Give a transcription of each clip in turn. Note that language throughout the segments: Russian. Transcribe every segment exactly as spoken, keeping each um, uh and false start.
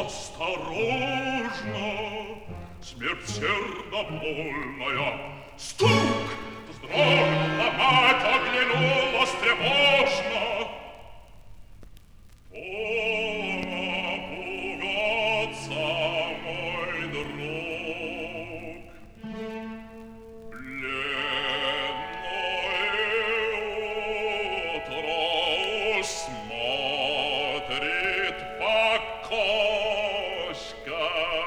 Осторожно, смерть сердобольная. Стук! Вздрогнула мать, оглянулась тревожно. Пора пугаться, мой друг. Бледное утро смотрит в окошко.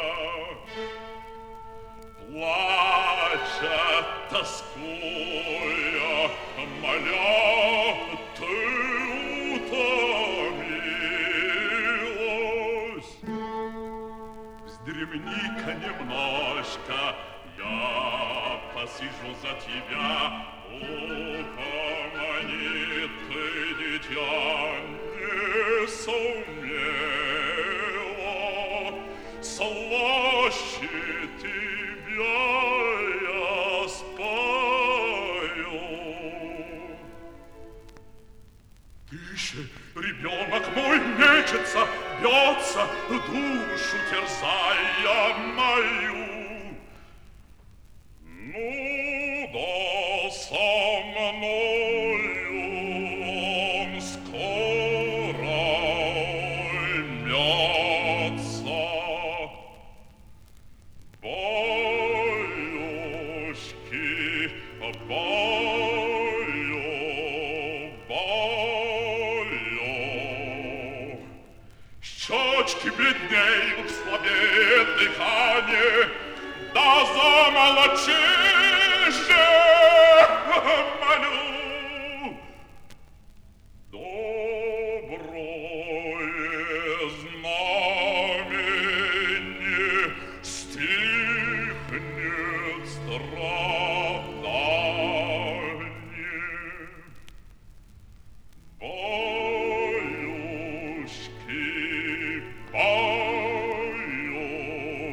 Плачет, тоскуя, моля, ты утомилась. Вздремни-ка немножко, я посижу за тебя. Упомани ты, дитя, не сумела, слаще тебя я спою. Ты еще, ребенок мой, мечется, бьется, душу терзая мою. Ну да, со мною он скоро уймется. Баюшки, баю, баю. Щечки бледнеют, слабеет дыхание. Да замолчи же, молю. Доброе знамение стихнет страдание. Баюшки, баю,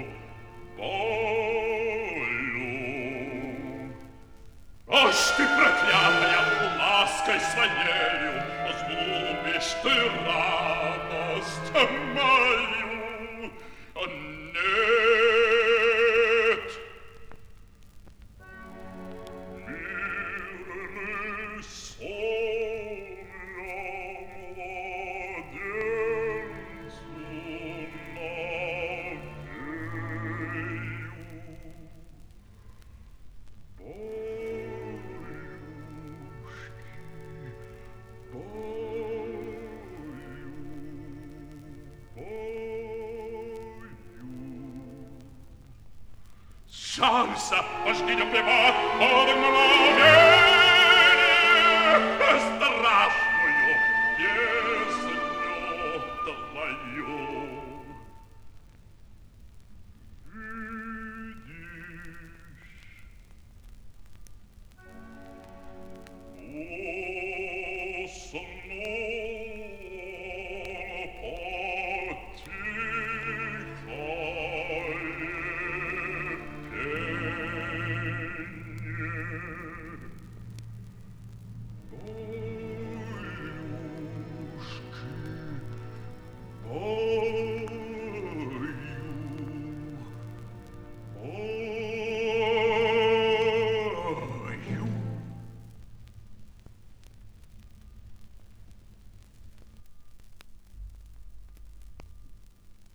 баю. Аж ты, проклятая, лаской своею разлюбишь ты радость мою. Нет. Мирный сон я младенцу навею. Жалься, пожди не убивать, под мгновение.